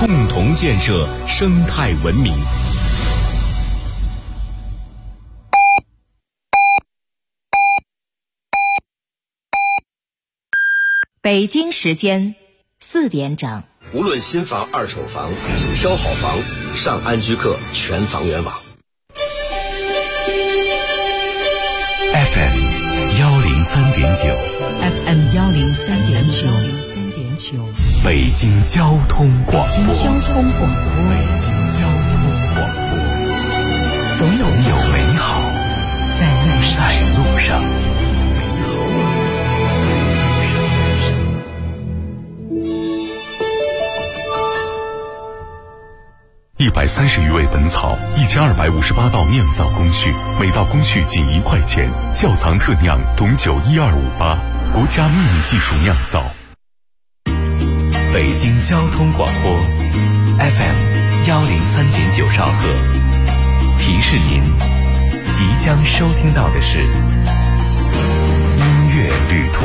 共同建设生态文明。 北京时间4点整。 无论新房、二手房，挑好房，上安居客全房源网。 FM 103.9 FM 103.9， 北京交通广播。 北京交通广播，总有美好在路上。130余味本草，1258道酿造工序，每道工序仅1块钱。窖藏特酿董酒12588，国家秘密技术酿造。北京交通广播 FM 103.9兆赫，提示您即将收听到的是音乐旅途。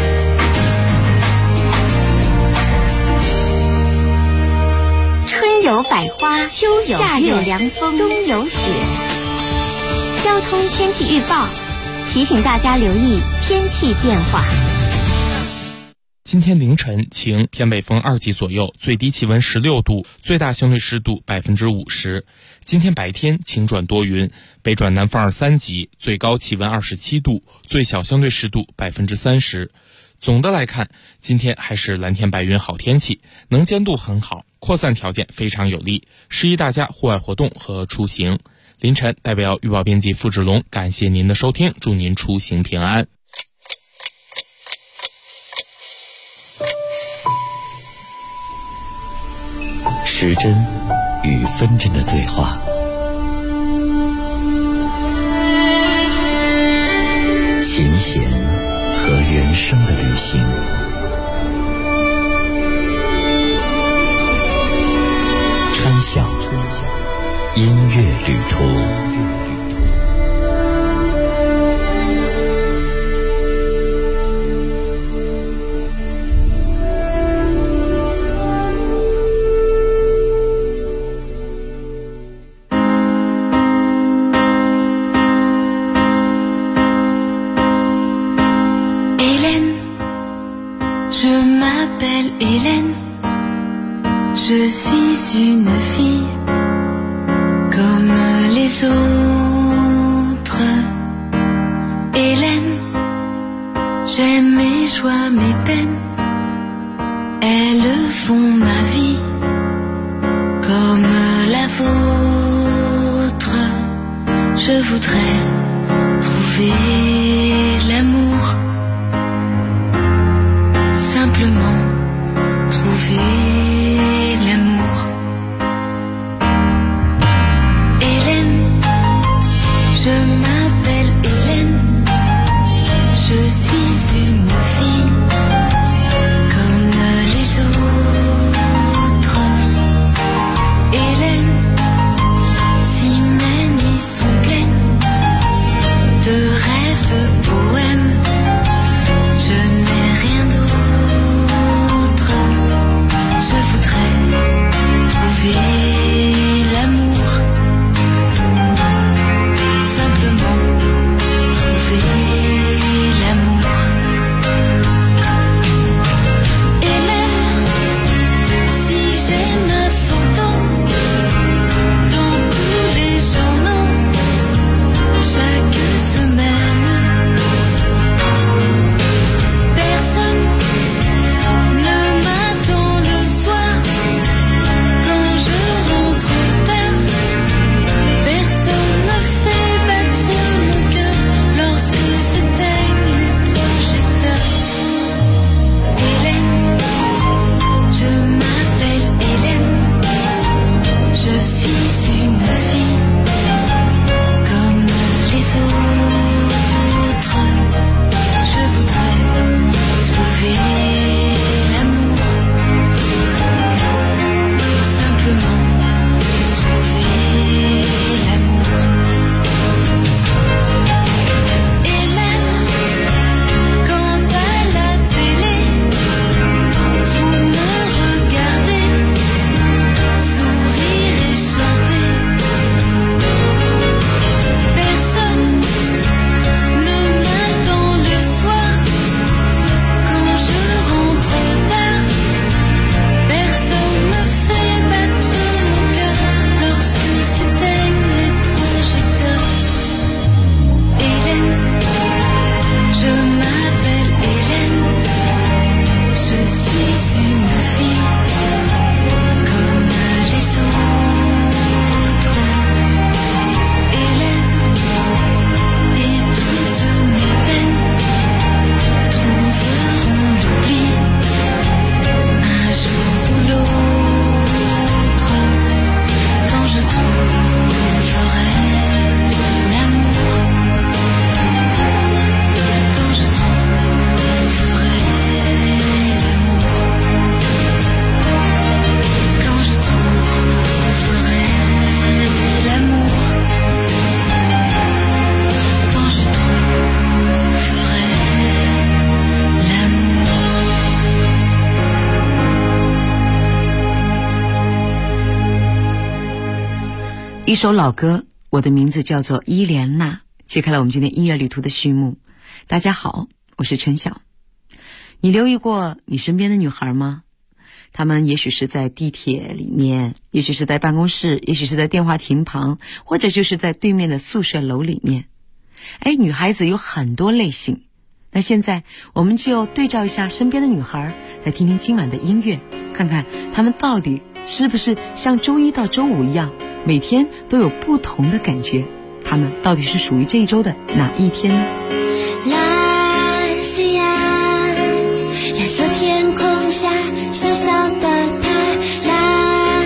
春有百花，秋有夏有凉风，冬有雪。交通天气预报提醒大家留意天气变化。 今天凌晨晴，偏北风2级左右，最低气温16度，最大相对湿度50%。今天白天晴转多云，北转南风2、3级，最高气温27度，最小相对湿度30%。总的来看，今天还是蓝天白云好天气，能见度很好，扩散条件非常有利，适宜大家户外活动和出行。凌晨代表预报编辑付志龙感谢您的收听，祝您出行平安。 时针与分针的对话，琴弦和人生的旅行，穿响音乐旅途。 Je suis une fille comme les autres. Hélène, j'aime mes joies, mes peines. Elles font ma vie comme la vôtre. Je voudrais trouver l'amour, simplement trouver l'amour. Hélène, je m'appelle Hélène, je suis une fille comme les autres. Hélène, si mes nuits sont pleines de rêves de 一首老歌，我的名字叫做伊莲娜，揭开了我们今天音乐旅途的序幕。大家好，我是陈晓。你留意过你身边的女孩吗？她们也许是在地铁里面，也许是在办公室，也许是在电话亭旁，或者就是在对面的宿舍楼里面。女孩子有很多类型。那现在我们就对照一下身边的女孩，再听听今晚的音乐，看看她们到底是不是像周一到周五一样，每天都有不同的感觉，她们到底是属于这一周的哪一天呢？ 蓝色天空下小小的她，蓝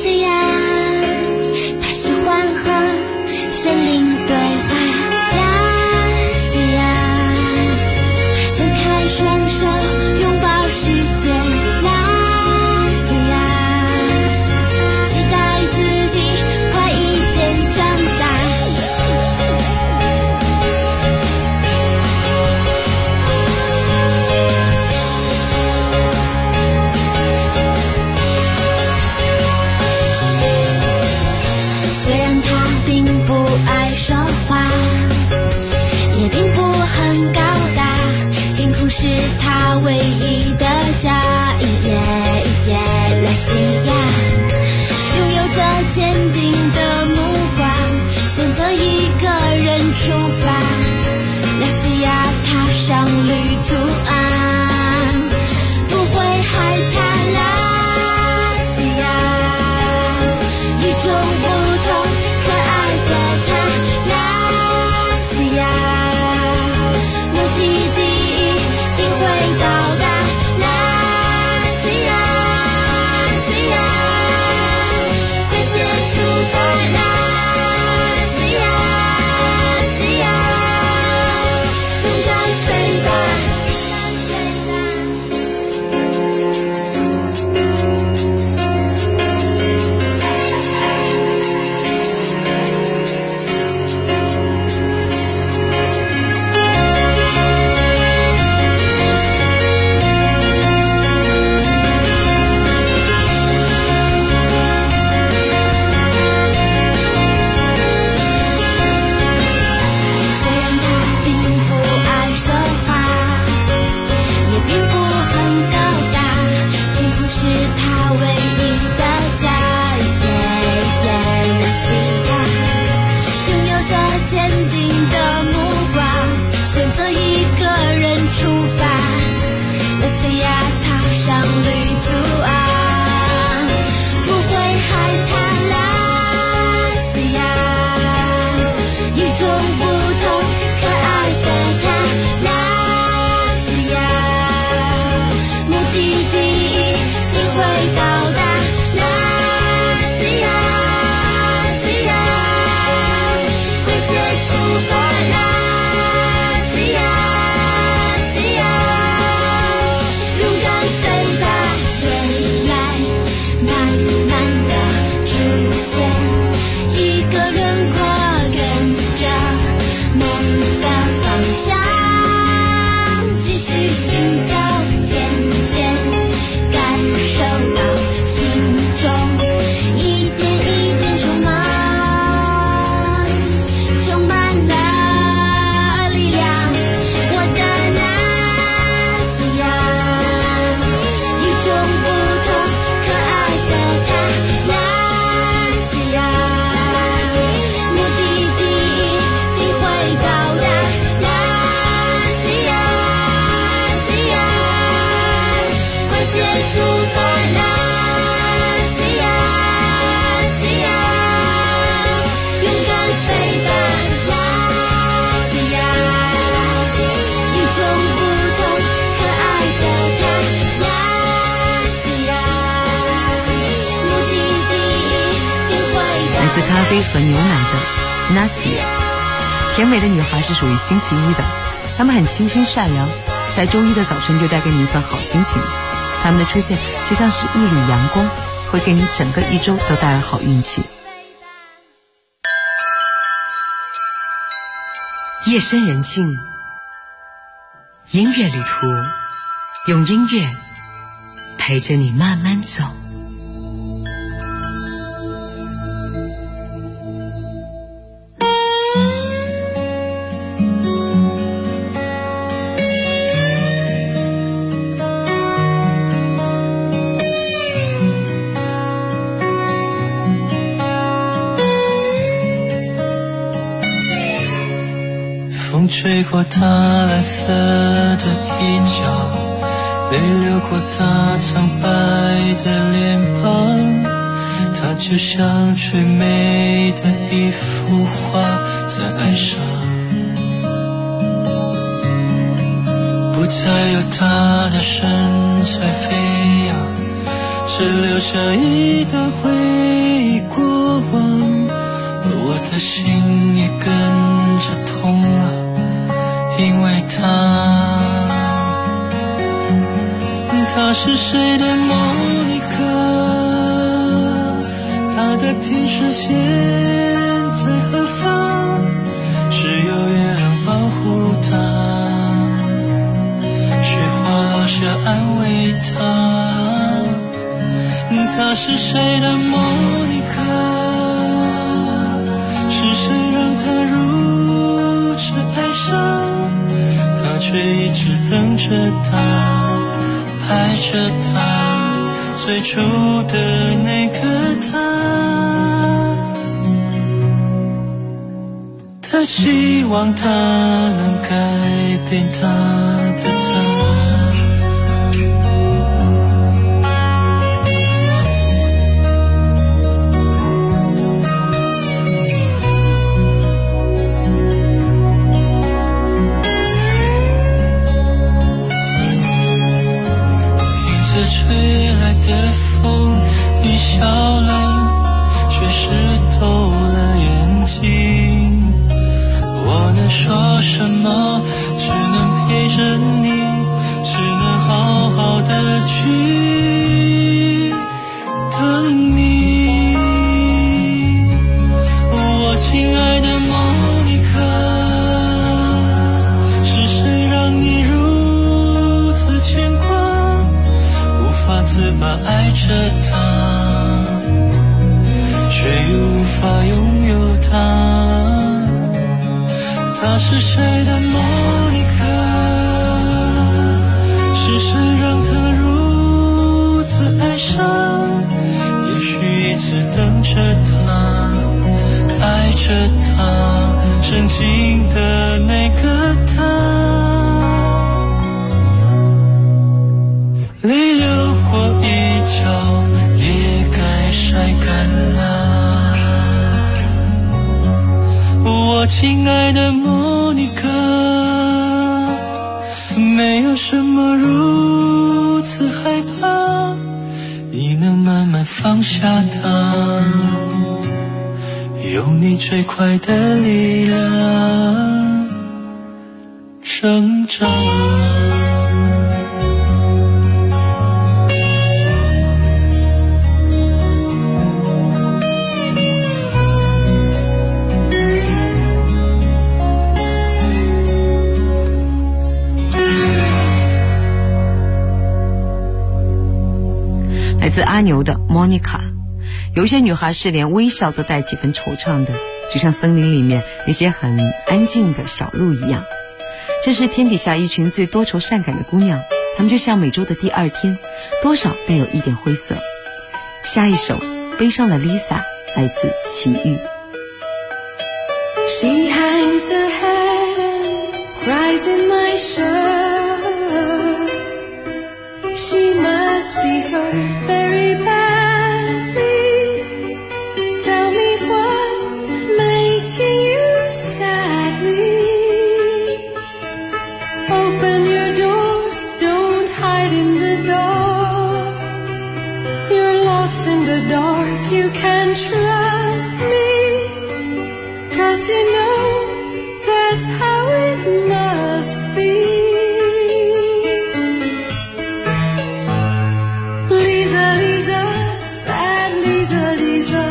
她喜欢和森林对话，伸开双手拥抱世界，期待自己快一点长大。虽然他并不爱说话，也并不很高大，天空是他唯一的家。莱西亚拥有着坚定的目光，选择一个人出发。莱西亚踏上旅途啊，不会害怕。莱西亚与众不同可爱的他，莱西亚目的地一定会到达。快些出发啦！勇敢飞吧！ 咖啡和牛奶的 Nasi。 甜美的女孩是属于星期一的，她们很清新善良，在周一的早晨就带给你一份好心情。她们的出现就像是一缕阳光，会给你整个一周都带来好运气。夜深人静，音乐旅途，用音乐陪着你慢慢走。 吹过他蓝色的衣角，泪流过他苍白的脸庞，它就像最美的一幅画在爱上，不再有他的身材飞扬，只留下一段回忆过往，而我的心也跟着痛了，因为他是谁的莫妮卡，他的天使线在何方，只有月亮保护他，雪花落下安慰他是谁的莫妮卡，是谁让他如此爱上，他却一直等着他，爱着他，最初的那个他希望他能改变他的吹来的风，你笑了，却湿透了眼睛。我能说什么？只能陪着你，只能好好的去等你。我亲爱的莫妮卡，是谁让你如此牵挂？无法自拔爱着他，却又无法拥有他。他是谁的莫妮卡？是谁让他如此爱上？也许一直等着他，爱着他，曾经的那个他。泪流过一角，也该晒干了。我亲爱的莫妮卡，没有什么如此害怕，你能慢慢放下它，用你最快的力量成长。 来自阿牛的 Monica。 有些女孩是连微笑都带几分惆怅的，就像森林里面那些很安静的小鹿一样。这是天底下一群最多愁善感的姑娘，她们就像每周的第二天，多少带有一点灰色。下一首悲伤的 Lisa 来自齐豫。 She hangs her head and cries in my shirt. She must be hurt very badly. Tell me what's making you sadly. Open your door, don't hide in the dark. You're lost in the dark, you can't trust me. 'Cause you know that's how it must be. Lisa, Lisa, sad Lisa, Lisa.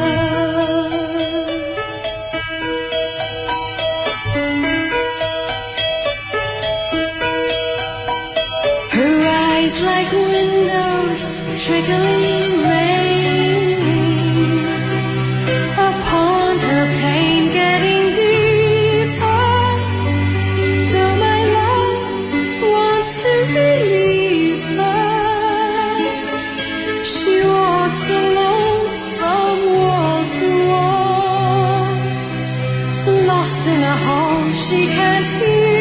Her eyes like windows, trickling rain upon her pain, getting deeper. Though my love wants to relieve her, she walks alone from wall to wall, lost in a home she can't hear.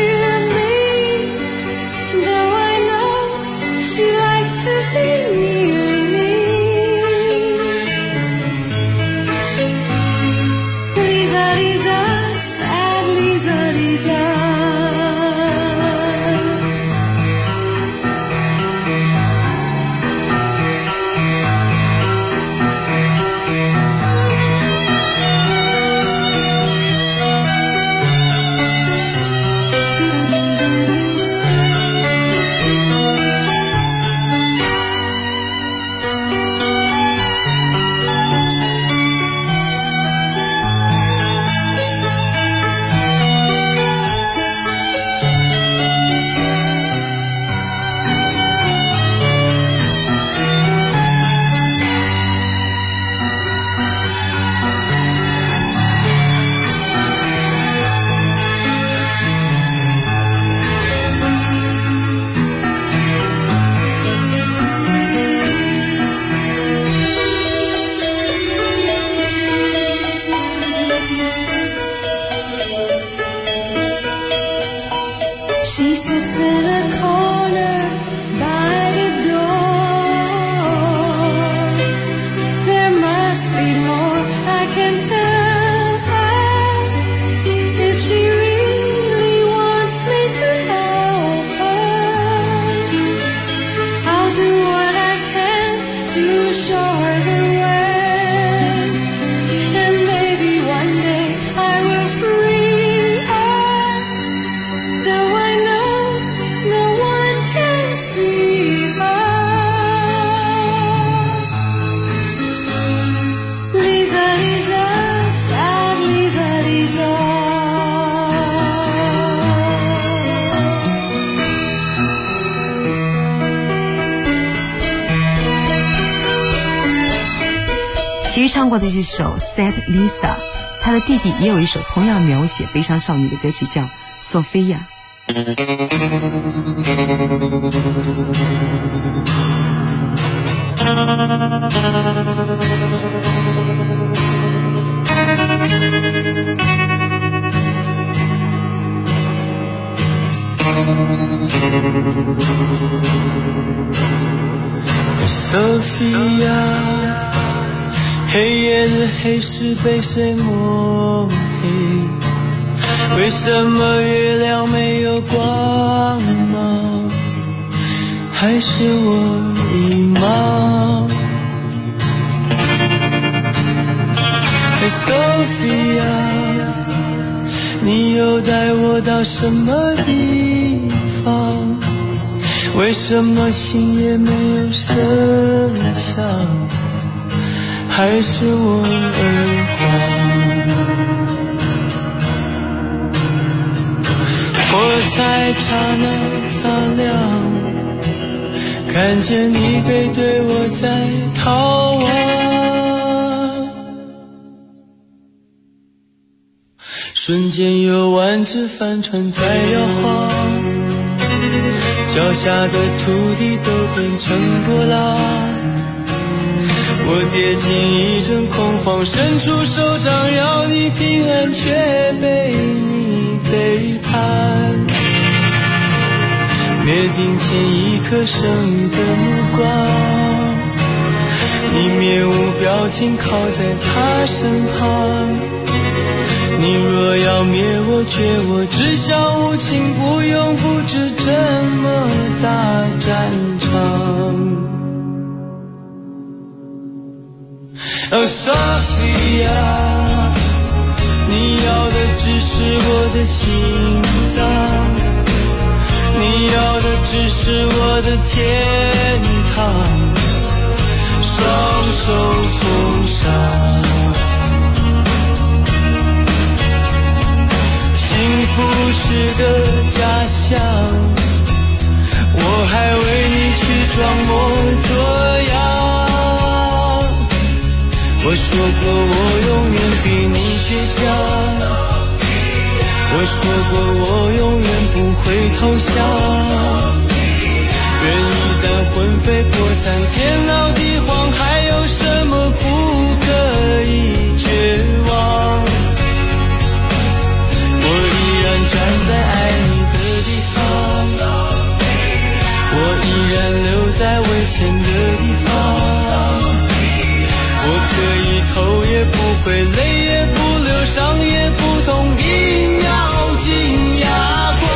齐豫唱过的这首 Sad Lisa， 他的弟弟也有一首同样描写悲伤少女的歌曲叫 Sophia。 Sophia， 黑夜的黑是被谁抹黑？为什么月亮没有光芒？还是我迷茫？Sophia， 你又带我到什么地方？为什么心也没有声响？还是我耳环？火柴刹那擦亮，看见你背对我在逃亡，瞬间有万只帆船在摇晃，脚下的土地都变成波浪，我跌进一阵恐慌，伸出手掌要你平安，却被你背叛，灭顶前一颗生的目光，你面无表情靠在他身旁，你若要灭我绝我，只想无情，不用布置这么大战场。Sophia， 你要的只是我的心脏，你要的只是我的天堂，双手奉上。幸福是个假象，我还为你去装模作样。我说过我永远比你倔强，我说过我永远不会投降。人一旦魂飞魄散，天老地荒，还有什么不可以绝望？我依然站在爱你的地方，我依然留在危险的地方。我可以头也不回，泪也不流，伤也不痛，一秒进牙关。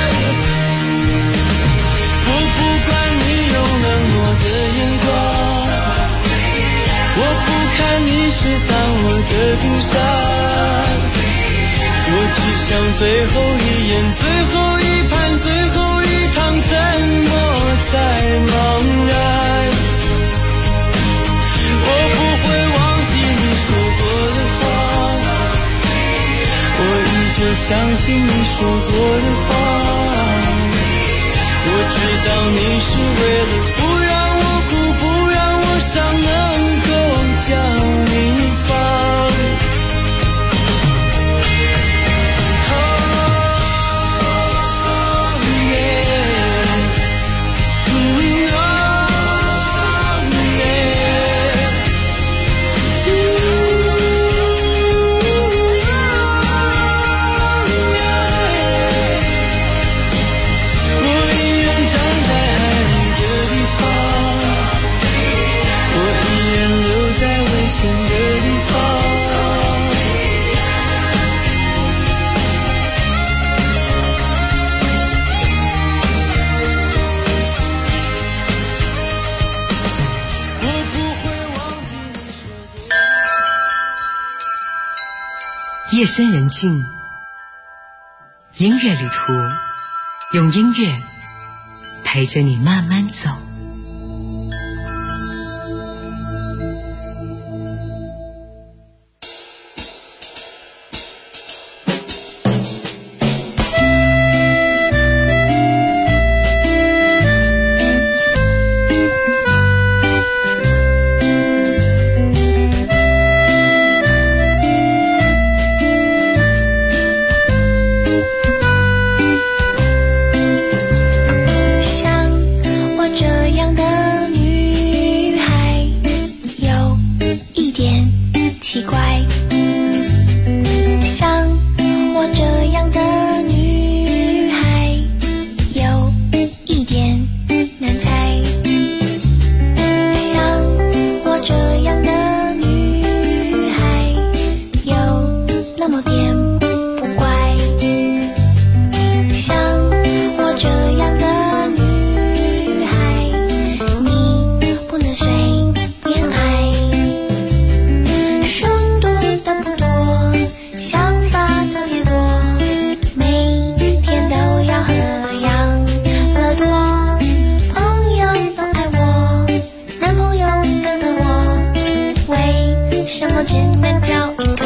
我不管你用冷漠的眼光，我不看你是当我的冰山，我只想最后一眼，最后一盘，最后一趟，沉默在茫然。我不会忘记你说过的话，我依旧相信你说过的话。我知道你是为了不让我哭，不让我伤，能够将你放。 夜深人静，音乐旅途，用音乐陪着你慢慢走。 什么只能挑一个。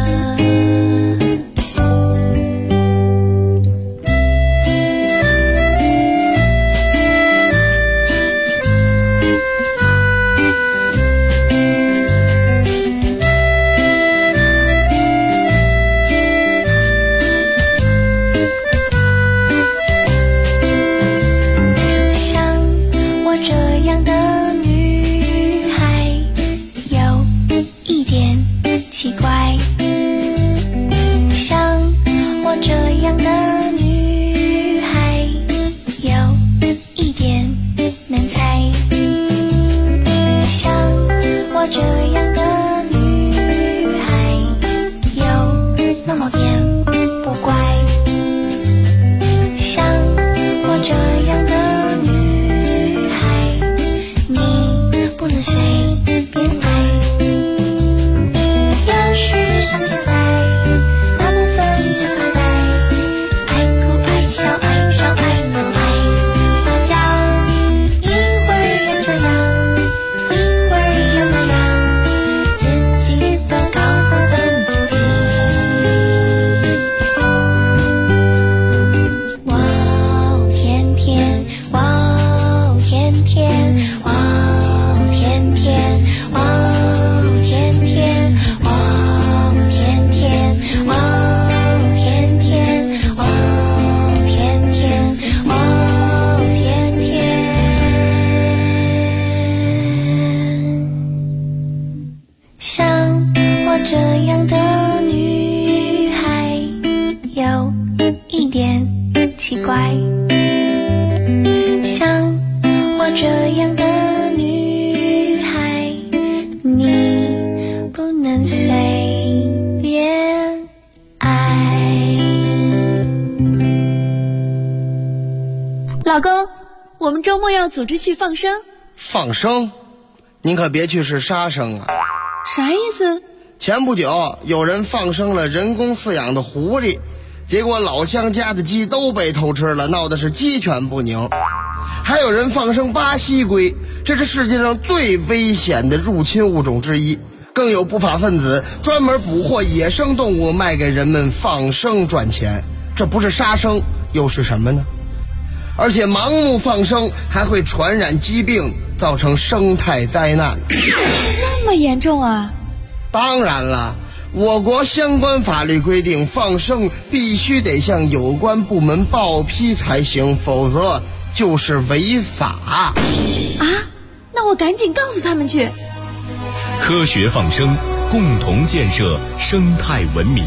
老公，我们周末要组织去放生。 放生？您可别去是杀生啊！ 啥意思？ 前不久有人放生了人工饲养的狐狸，结果老乡家的鸡都被偷吃了，闹得是鸡犬不宁。还有人放生巴西龟，这是世界上最危险的入侵物种之一。更有不法分子专门捕获野生动物卖给人们放生赚钱，这不是杀生又是什么呢？而且盲目放生还会传染疾病，造成生态灾难。 这么严重啊？ 当然了，我国相关法律规定，放生必须得向有关部门报批才行，否则就是违法。 啊？那我赶紧告诉他们去。 科学放生，共同建设生态文明。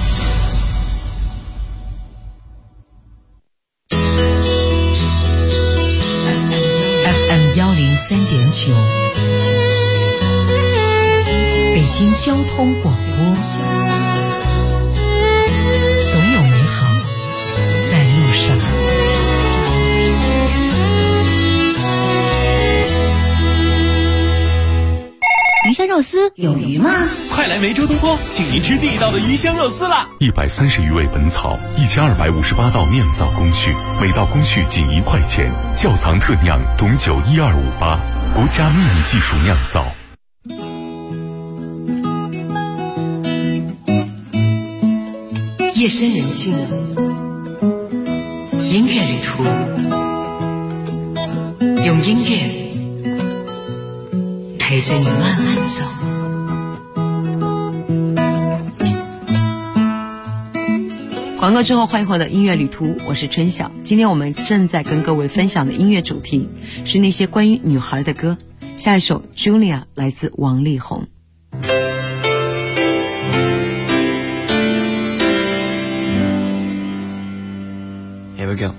FM103.9，北京交通广播，总有美好在路上。 鱼香肉丝有鱼吗？ 快来梅州东坡，请您吃地道的鱼香肉丝啦 ！130余味本草，1258道酿造工序，每道工序仅1块钱，窖藏特酿董酒12588，国家秘密技术酿造。 夜深人静，音乐旅途，用音乐陪着你慢慢走。广告之后，欢迎回到音乐旅途，我是春晓。今天我们正在跟各位分享的音乐主题是那些关于女孩的歌。下一首 Julia 来自王力宏。 Here we go.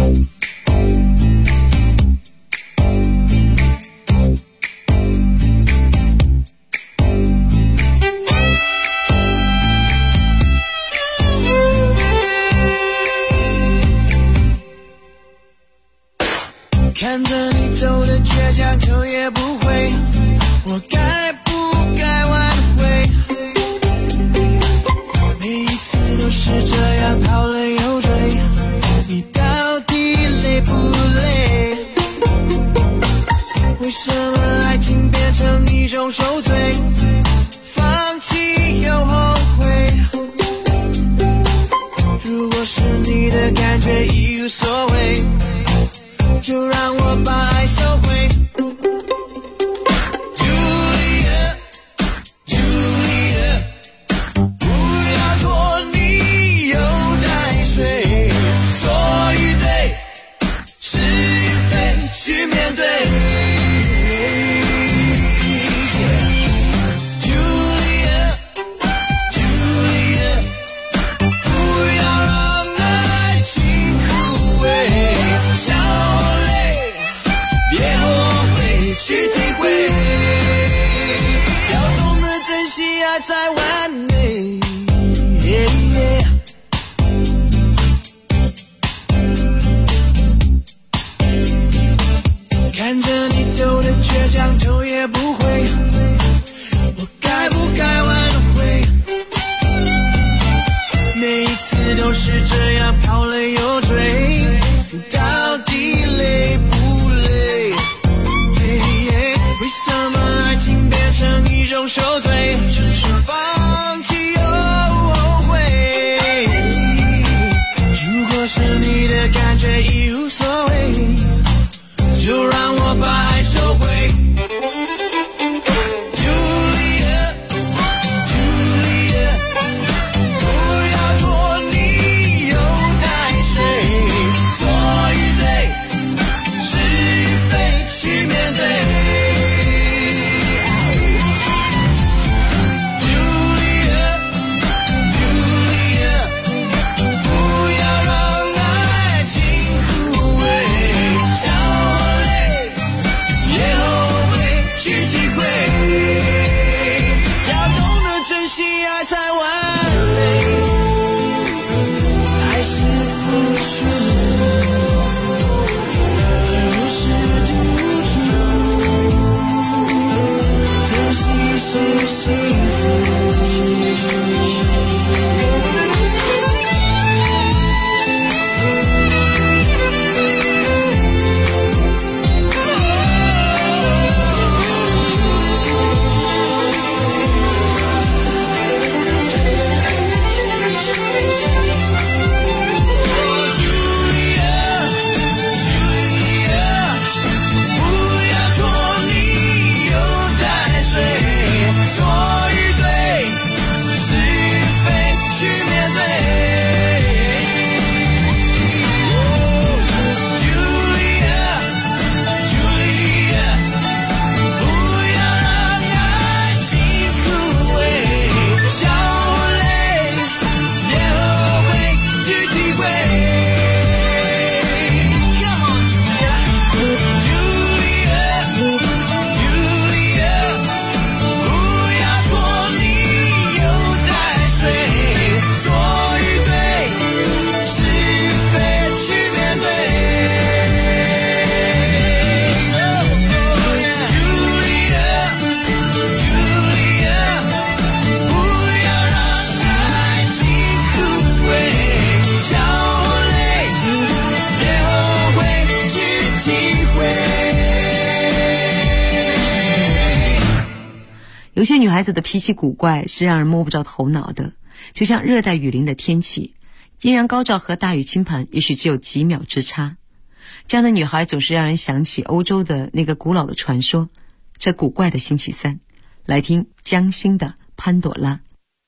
看着你走的倔强，头也不回，我该不该挽回？每一次都是这样，跑了又追，你到所谓，就让我把爱收回。才完美，看着你走的倔强，头也不回，我该不该挽回？每一次都是这样跑了又追，到底累不累？为什么爱情变成一种受罪？放弃又后悔。如果是你的感觉已无所谓，就让我把爱收回。 有些女孩子的脾气古怪，是让人摸不着头脑的，就像热带雨林的天气，艳阳高照和大雨倾盆也许只有几秒之差。这样的女孩总是让人想起欧洲的那个古老的传说，这古怪的星期三。来听江心的潘朵拉。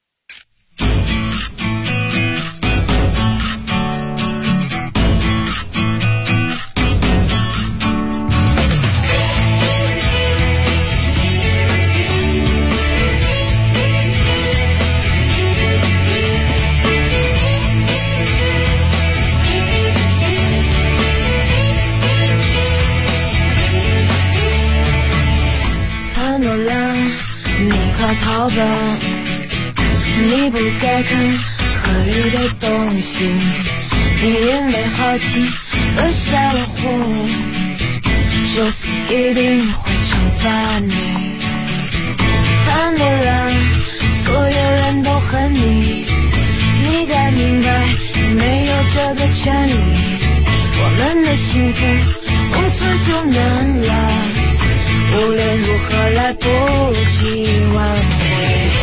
逃吧，你不该看河里的东西，你因为好奇而下了火，宙斯一定会惩罚你。潘多拉，所有人都恨你，你该明白你没有这个权利，我们的幸福从此就难了，无论如何来不及挽回。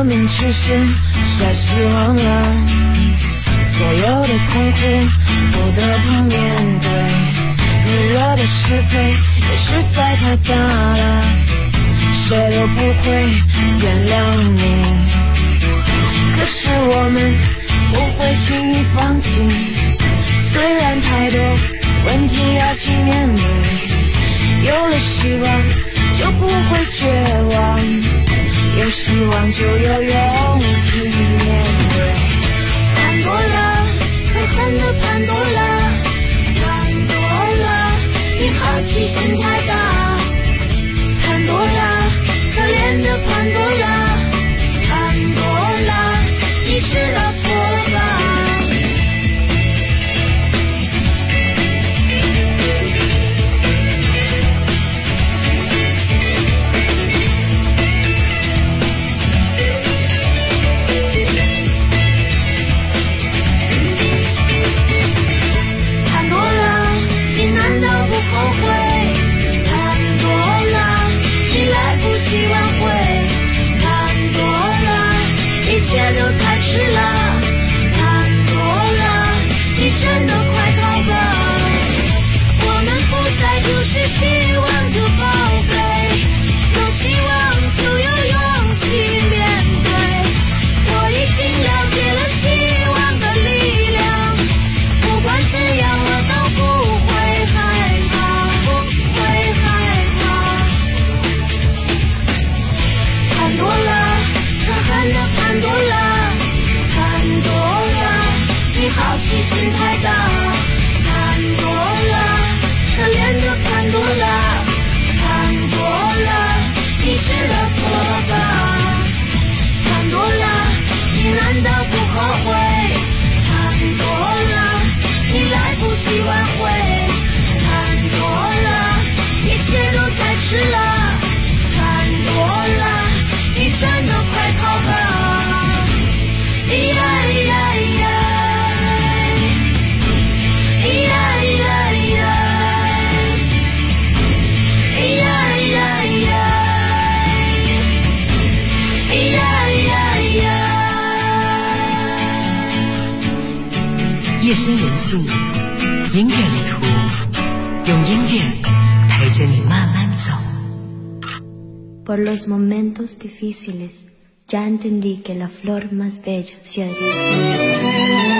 们只剩下失望了，所有的痛苦不得不面对，你惹的是非也实在太大了，谁都不会原谅你。可是我们不会轻易放弃，虽然太多问题要去面对，有了希望就不会绝望，有希望就有勇气面对。潘多拉，可恨的潘多拉，潘多拉，你好奇心太大。潘多拉，可怜的潘多拉，潘多拉，你知道错了吧？ 夜深人静，音乐旅途，用音乐陪着你慢慢走。 Por los momentos difíciles, ya entendí que la flor más bella se agradece.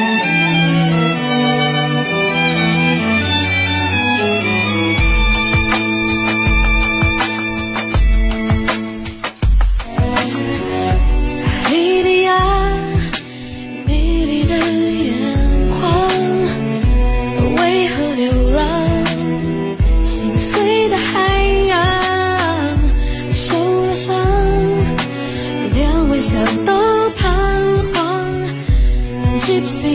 Gypsy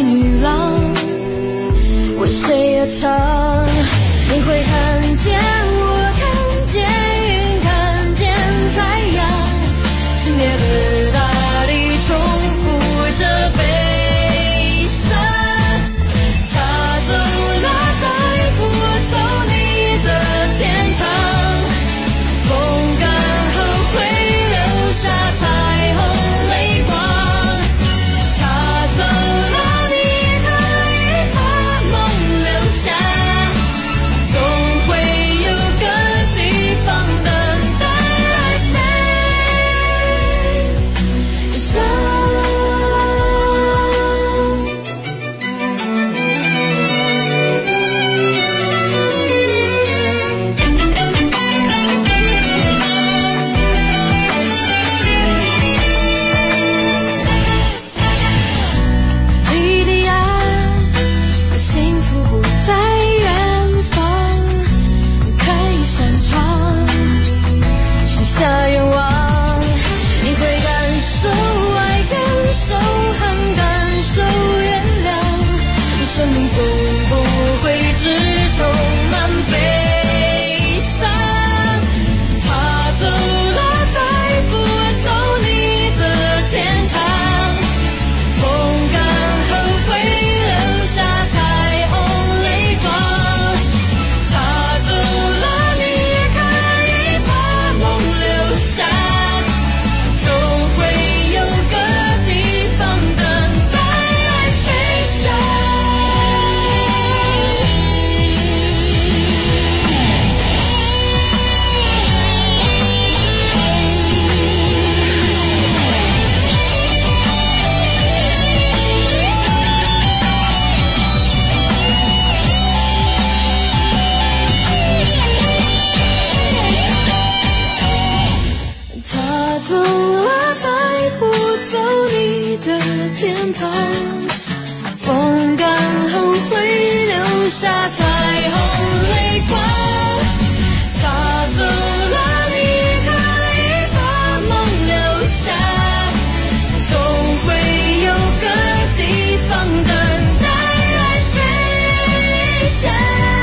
走了带不走你的天堂，风干后会留下彩虹泪光，他走了你可以把梦留下，总会有个地方等待来飞翔。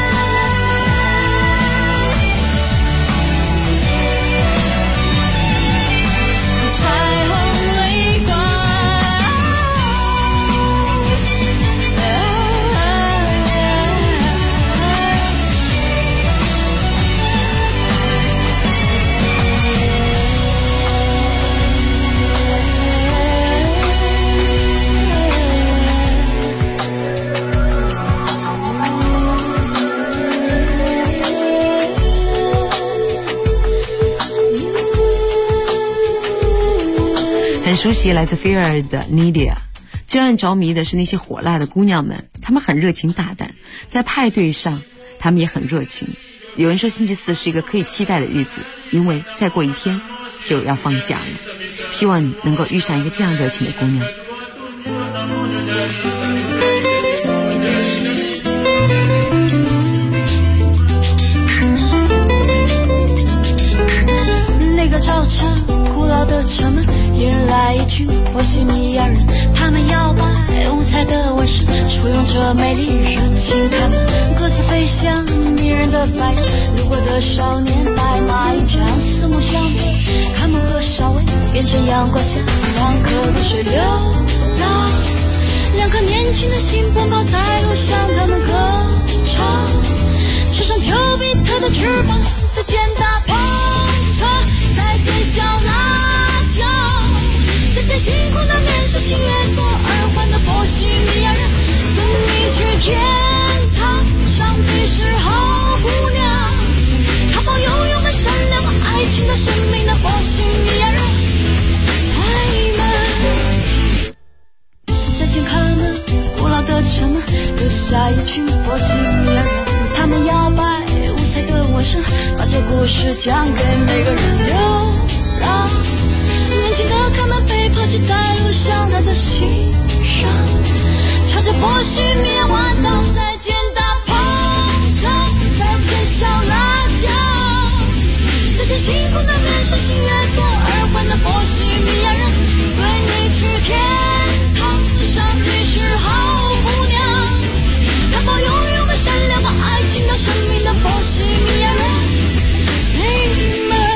很熟悉来自菲尔的 Nidia。 最让人着迷的是那些火辣的姑娘们，她们很热情大胆，在派对上她们也很热情。有人说星期四是一个可以期待的日子，因为再过一天就要放假了。希望你能够遇上一个这样热情的姑娘。 那个早晨古老的城门迎来一群波西米亚人，他们摇摆五彩的纹身，簇拥着美丽热情，他们各自飞向迷人的白日。路过的少年白马一枪，四目相对，看某个稍微变成阳光下两颗露水流浪，两颗年轻的心奔跑在路上，他们歌唱，车上丘比特的翅膀在肩打碰撞，再见小辣椒，再见辛苦难免是星月做耳环的波西米亚人，送你去天堂，上帝是好姑娘，她保有勇敢善良和爱情的生命的波西米亚人。爱们，再见卡门古老的城门，留下一群波西米亚人，他们摇摆五彩的纹身，把这故事讲给每个人。流浪年轻的他们被抛弃在路上，他的心上朝着波西米亚弯道，再见大碰撞，再见小辣椒，再见辛苦难免是星月做耳环的波西米亚人，随你去天堂，上帝是好姑娘，她保有勇敢善良把爱情当生命的波西米亚人。你们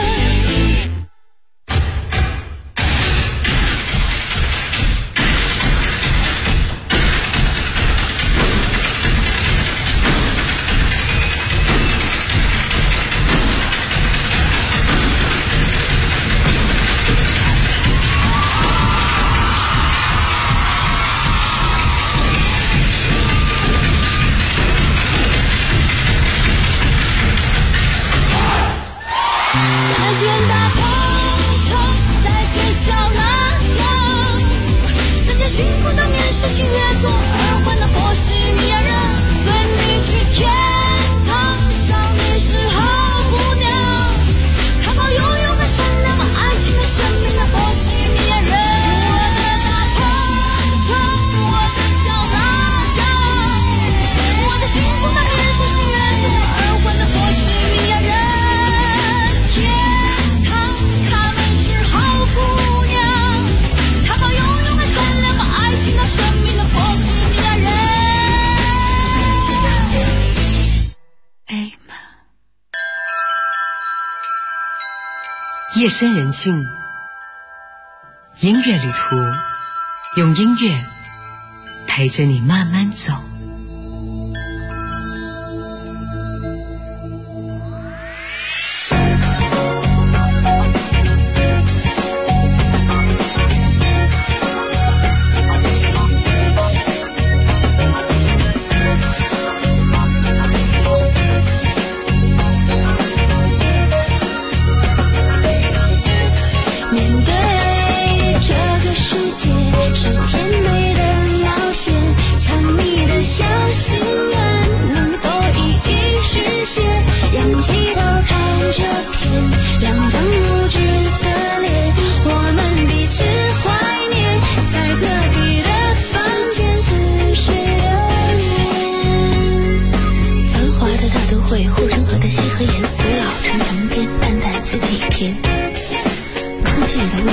夜深人静，音乐旅途，用音乐陪着你慢慢走。 是甜美的冒险，藏你的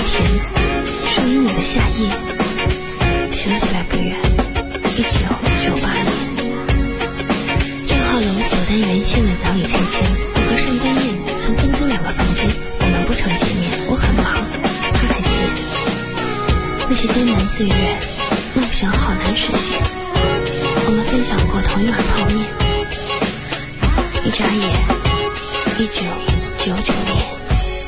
天，树荫里的夏夜，想起来不远，1998年。6号楼9单元现在早已拆迁，我和上官燕曾分租2个房间，我们不常见面，我很忙，他很闲。那些艰难岁月，梦想好难实现。我们分享过同一碗泡面，一眨眼，1999年。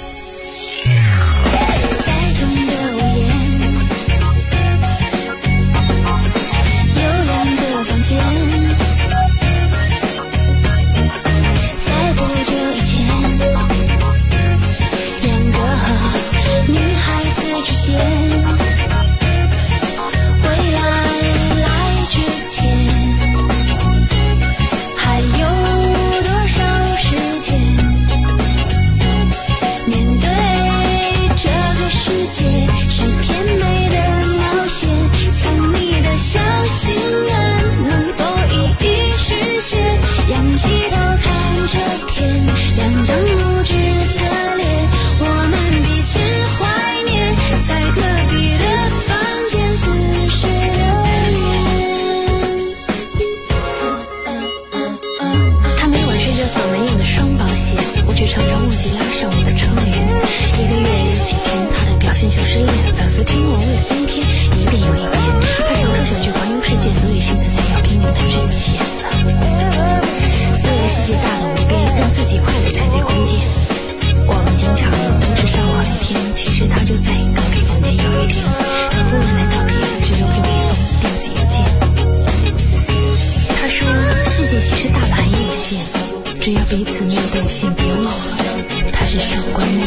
只要彼此没有兑现，别忘了他是上官燕。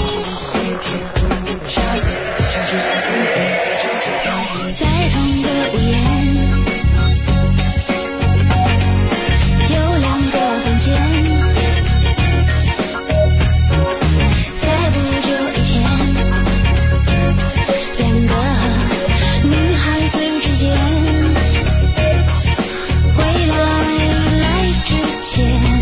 在同个屋檐，有2个房间，在不久以前，2个女孩子之间，未来之前。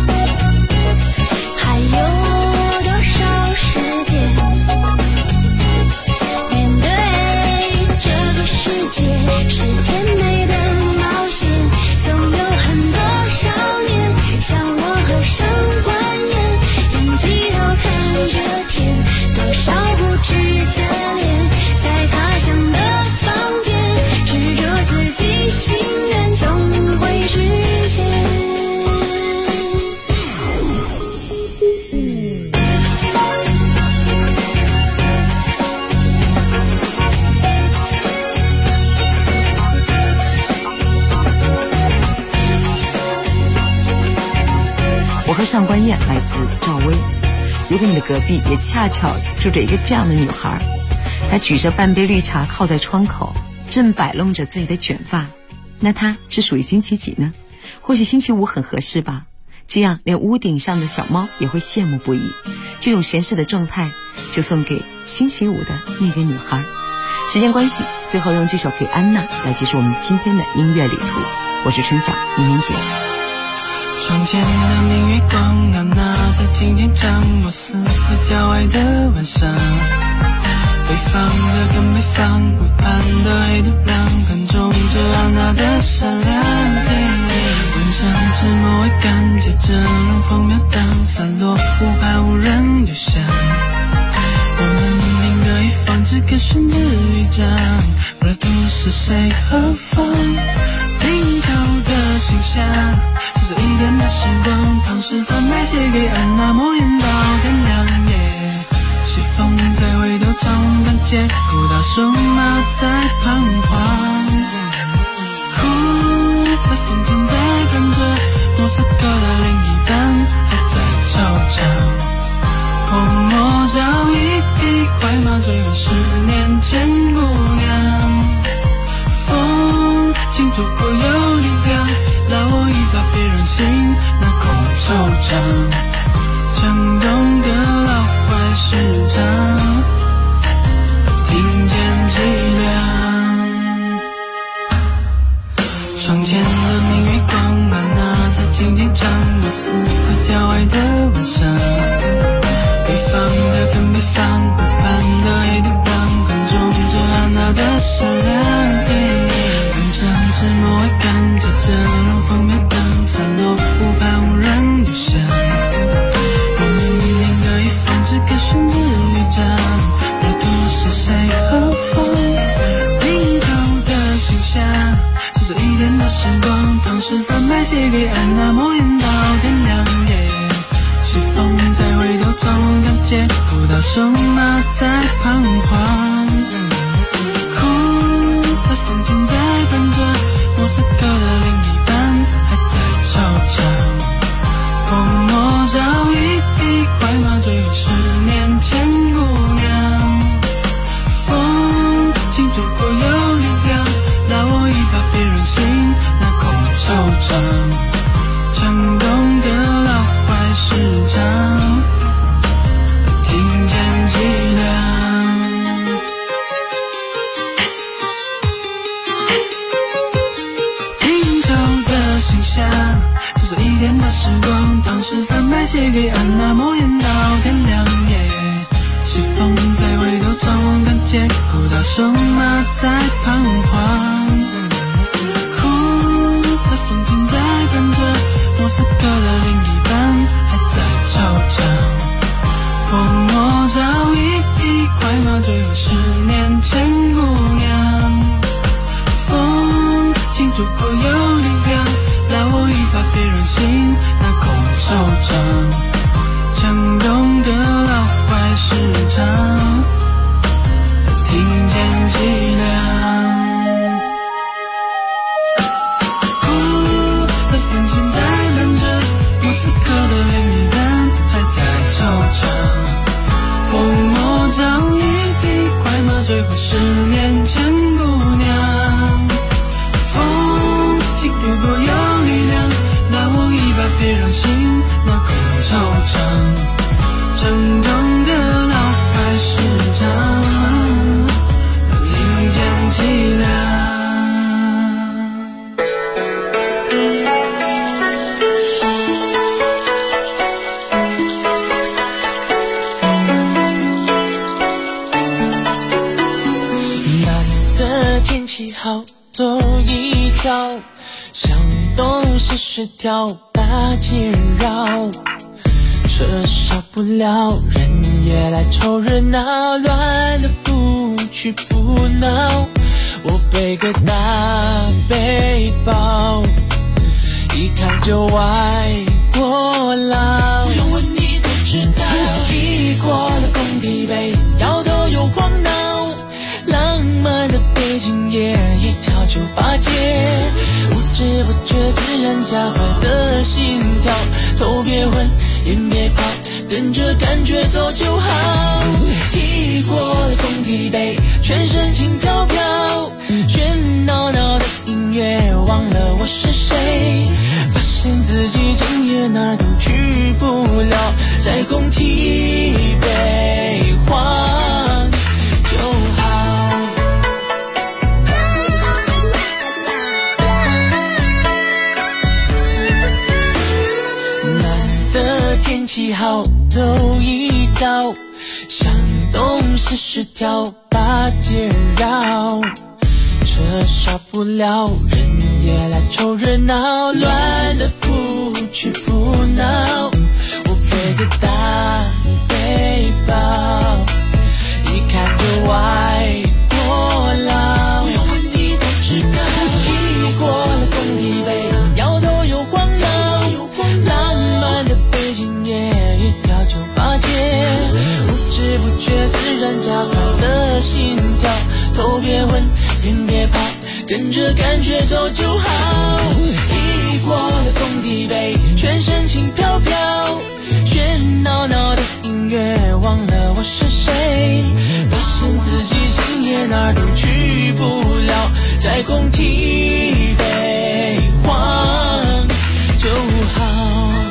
是甜美的冒险，总有很多少年像我和上官燕，仰起头看着天，多少不知的脸，在他乡的房间，执着自己心愿，总会实现。 我和上官燕来自赵薇。如果你的隔壁也恰巧住着一个这样的女孩，她举着半杯绿茶靠在窗口，正摆弄着自己的卷发，那她是属于星期几呢？或许星期5很合适吧，这样连屋顶上的小猫也会羡慕不已。这种闲适的状态就送给星期5的那个女孩。时间关系，最后用这首给安娜来结束我们今天的音乐旅途。我是春晓，明年见。 窗前的明月光，安娜在静静张罗4个郊外的晚上。北方的跟北方，湖畔的黑土壤，看中着安娜的善良。晚上纸墨未干，接着冷风飘荡，散落无害无人留下。我们另隔一方，只可宣纸一张，不知道是谁何方。临头的信箱，写着1天的时光，唐诗3百写给安娜，默念到天亮。西风在回头长坂街，古道瘦马在彷徨。哭的风筝在跟着莫斯科的另一端，还在惆怅。红魔照一匹快马追赶10年前姑娘。风轻拂过有力量，拉我一把别任性，那空惆怅。江东的老槐市场，听见凄凉。窗前的明月光，安娜在静静张罗4个郊外的晚上。北方的跟北方，湖畔的黑土谁和风，临头的信下是这一天的时光，唐诗300写给安娜，莫言到天亮夜。西风在回头中了解，古道瘦马在彷徨，哭的风景在伴着，莫斯科的另一半还在惆怅。泡沫早已比快马追回10年前姑娘，风请如果有力量，拉我一把别任性那空惆怅，墙东的老坏市场，听见凄凉。临走的信箱，是这一天的时光，唐诗300写给安娜，莫言到天亮夜。西风在回头中了解，古道瘦马在彷徨，哭的风景在伴着，莫斯科的另一半还在惆怅。泡沫早已比快马追回10年前姑娘，风请如果有力量，拉我一把别任性那空惆怅，墙东的老坏市场，听见凄凉。哭的风景在伴着，莫斯科的另一半还在惆怅，泡沫早已比快马追回10年前姑娘，风请如果有力量，拉我一把别任性那空惆怅，城东的老坏市场，听见凄凉。难得天气好，走一遭，向东是10条大街绕，车少不了，人也来凑热闹，乱了不去不闹。我背个大背包，一看就外国佬，不用问你都知道。一过了工体北，摇头又晃脑，浪漫的北京夜，一跳就发街，不知不觉自然加快的心跳，头别昏眼别跑，跟着感觉走就好。一过了工体北，全身轻飘飘，喧闹闹的音乐，忘了我是谁，发现自己今夜哪儿都去不了，在工体北晃就好。难得天气好，走一遭，向东是10条大街绕，车少不了，人也来凑热闹，乱了不去不闹。我背个大背包，一看就外国佬，不用问你都知道。一过了工体北，摇头又晃脑，浪漫的北京夜，一跳就发街，不知不觉自然加快的心跳，头别昏眼别跑，跟着感觉走就好。一过了工体北，全身轻飘飘，喧闹闹的音乐，忘了我是谁，发现自己今夜哪儿都去不了，在工体北晃就好。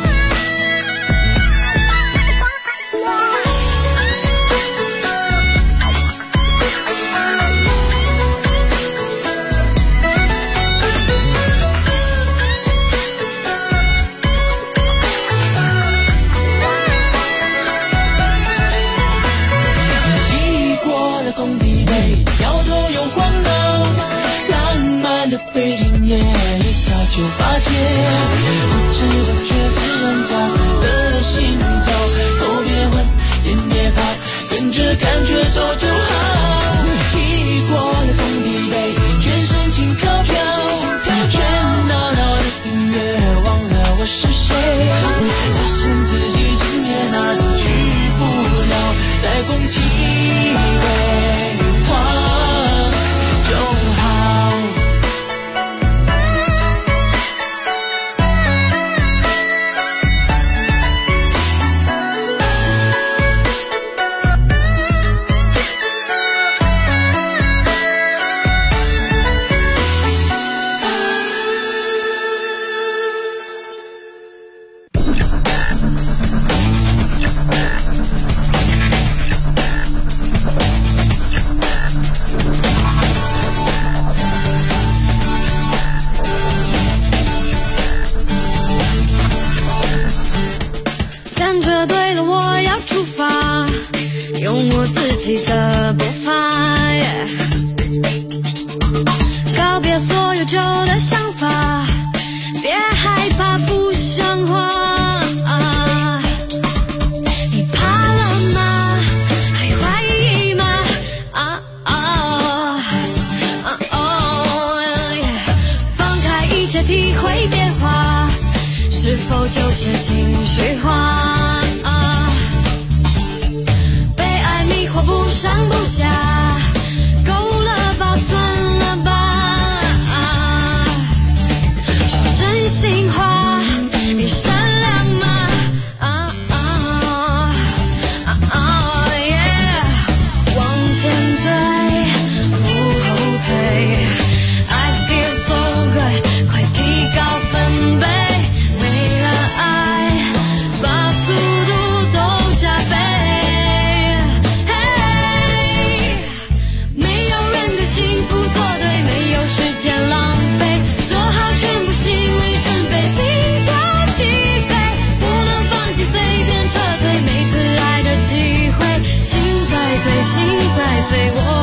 工体北，摇头又晃脑，浪漫的北京夜，一跳就发街，不知不觉自然加快的心跳，头别昏眼别跑，跟着感觉走就好。 是否就是情绪化？被爱迷惑不上不下，够了吧，算了吧。说真心话，你善良吗？Yeah， 往前追，不后退。I feel so good， 快提高分贝。为了爱，把速度都加倍。没有人对幸福作对，没有时间浪费，做好全部心理准备，心跳起飞，不能放弃，随便撤退，每次来的机会，心在飞，心在飞，我